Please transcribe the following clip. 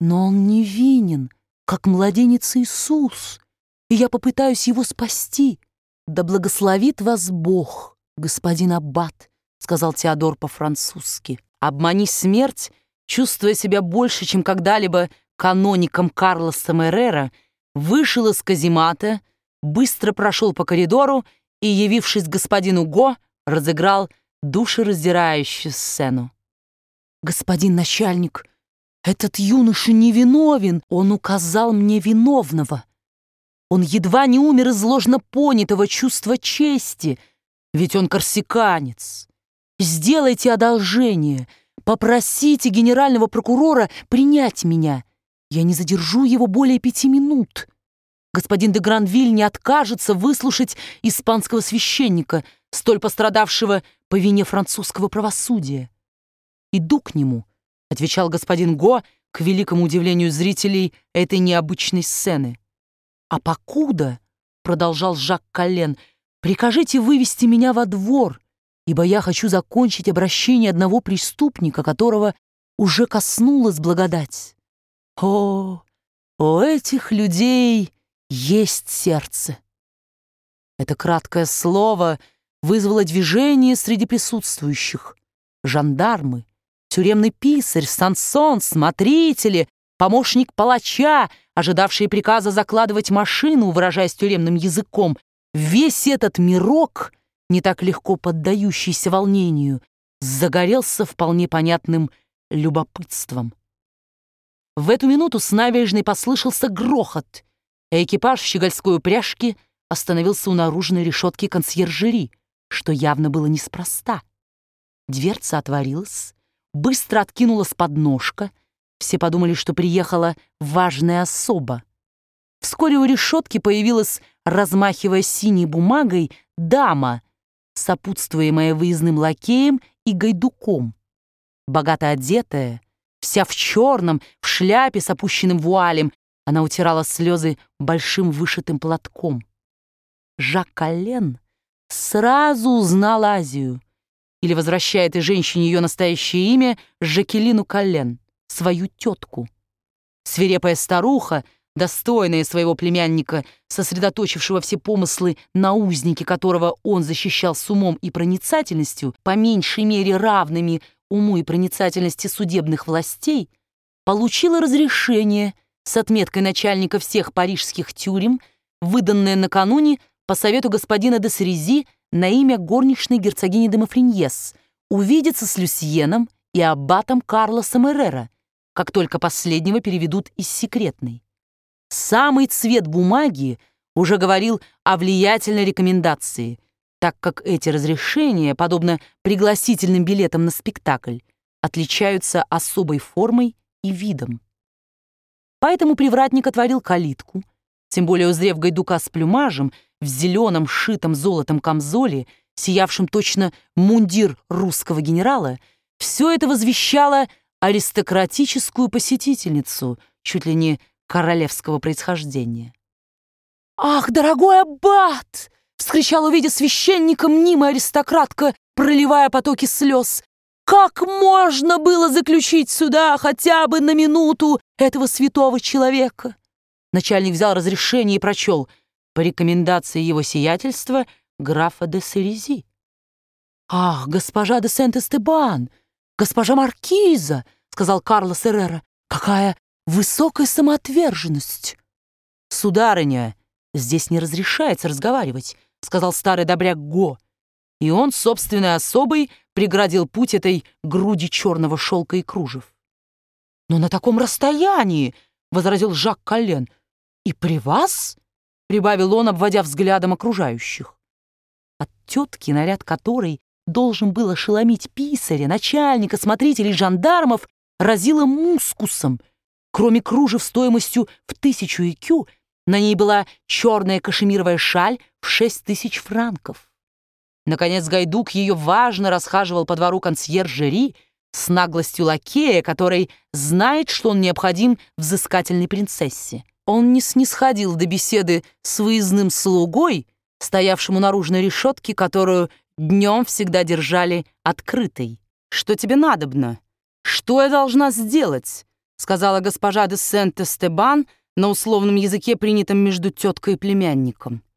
Но он невинен, как младенец Иисус, и я попытаюсь его спасти. Да благословит вас Бог, господин аббат, сказал Теодор по-французски. Обмани смерть, чувствуя себя больше, чем когда-либо каноником Карлосом Эррера, вышел из каземата, быстро прошел по коридору и, явившись господину Го, разыграл душераздирающую сцену. «Господин начальник, этот юноша невиновен, он указал мне виновного. Он едва не умер из ложно понятого чувства чести, ведь он корсиканец. Сделайте одолжение, попросите генерального прокурора принять меня. Я не задержу его более 5 минут. Господин де Гранвиль не откажется выслушать испанского священника, столь пострадавшего по вине французского правосудия. Иду к нему», — отвечал господин Го, к великому удивлению зрителей этой необычной сцены. «А покуда, — продолжал Жак Коллен, — прикажите вывести меня во двор, ибо я хочу закончить обращение одного преступника, которого уже коснулась благодать. О, у этих людей есть сердце». Это краткое слово вызвало движение среди присутствующих. Жандармы, тюремный писарь, Сансон, смотрители, помощник палача, ожидавшие приказа закладывать машину, выражаясь тюремным языком, весь этот мирок, не так легко поддающийся волнению, загорелся вполне понятным любопытством. В эту минуту с набережной послышался грохот, а экипаж в щегольской упряжке остановился у наружной решетки консьержери, что явно было неспроста. Дверца отворилась, быстро откинулась подножка. Все подумали, что приехала важная особа. Вскоре у решетки появилась, размахивая синей бумагой, дама, сопутствуемая выездным лакеем и гайдуком. Богато одетая, вся в черном, в шляпе с опущенным вуалем, она утирала слезы большим вышитым платком. Жак Коллен сразу узнал Азию, или, возвращая этой женщине ее настоящее имя, Жакелину Коллен, свою тетку. Свирепая старуха, достойная своего племянника, сосредоточившего все помыслы на узнике, которого он защищал с умом и проницательностью, по меньшей мере равными уму и проницательности судебных властей, получила разрешение с отметкой начальника всех парижских тюрем, выданное накануне по совету господина де Сарези на имя горничной герцогини де Мафриньес, увидеться с Люсьеном и аббатом Карлосом Эррера, как только последнего переведут из секретной. Самый цвет бумаги уже говорил о влиятельной рекомендации, так как эти разрешения, подобно пригласительным билетам на спектакль, отличаются особой формой и видом. Поэтому привратник отворил калитку, тем более узрев гайдука с плюмажем, в зеленом, шитом золотом камзоле, сиявшем точно мундир русского генерала, все это возвещало аристократическую посетительницу, чуть ли не королевского происхождения. «Ах, дорогой аббат!» — вскричала, увидя священника, мнимая аристократка, проливая потоки слез. «Как можно было заключить сюда хотя бы на минуту этого святого человека?» Начальник взял разрешение и прочел: «По рекомендации его сиятельства графа де Сарези». «Ах, госпожа де Сент-Эстебан, госпожа маркиза!» — сказал Карлос Эррера. «Какая высокая самоотверженность!» «Сударыня, здесь не разрешается разговаривать», — сказал старый добряк Го. И он собственной особой преградил путь этой груди черного шелка и кружев. «Но на таком расстоянии», — возразил Жак Коллен. «И при вас?» — прибавил он, обводя взглядом окружающих. От тетки, наряд которой должен был ошеломить писаря, начальника, смотрителей, жандармов, разило мускусом. Кроме кружев стоимостью в 1000 ЭКЮ, на ней была черная кашемировая шаль в 6000 франков. Наконец гайдук ее важно расхаживал по двору консьержери с наглостью лакея, который знает, что он необходим взыскательной принцессе. Он не снисходил до беседы с выездным слугой, стоявшим у наружной решетки, которую днем всегда держали открытой. «Что тебе надобно? Что я должна сделать?» — сказала госпожа де Сент-Эстебан на условном языке, принятом между теткой и племянником.